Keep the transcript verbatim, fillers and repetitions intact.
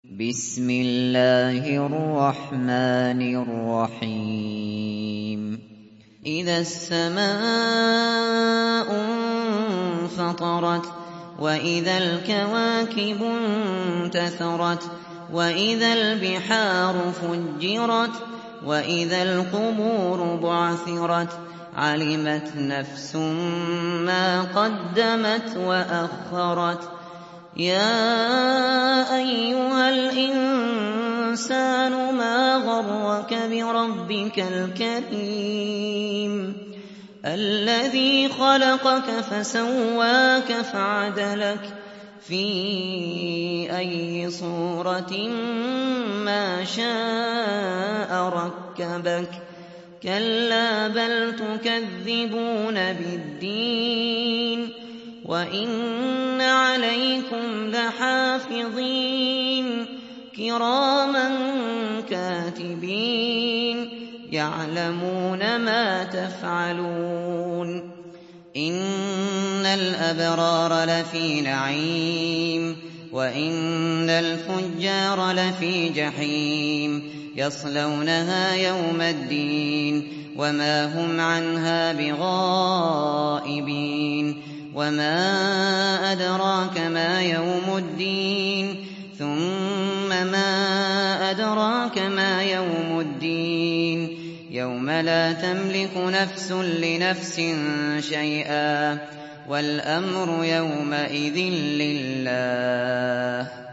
بسم الله الرحمن الرحيم إذا السماء انفطرت وإذا الكواكب انتثرت وإذا البحار فجرت وإذا القبور بعثرت علمت نفس ما قدمت وأخرت يا أيها الإنسان ما غرك بربك الكريم الذي خلقك فسواك فعدلك في أي صورة ما شاء ركبك كلا بل تكذبون بالدين وإن عليكم لحافظين كراما كاتبين يعلمون ما تفعلون إن الأبرار لفي نعيم وإن الفجار لفي جحيم يصلونها يوم الدين وما هم عنها بغائبين وما أدراك ما يوم الدين ثم ما أدراك ما يوم الدين يوم لا تملك نفس لنفس شيئا والأمر يومئذ لله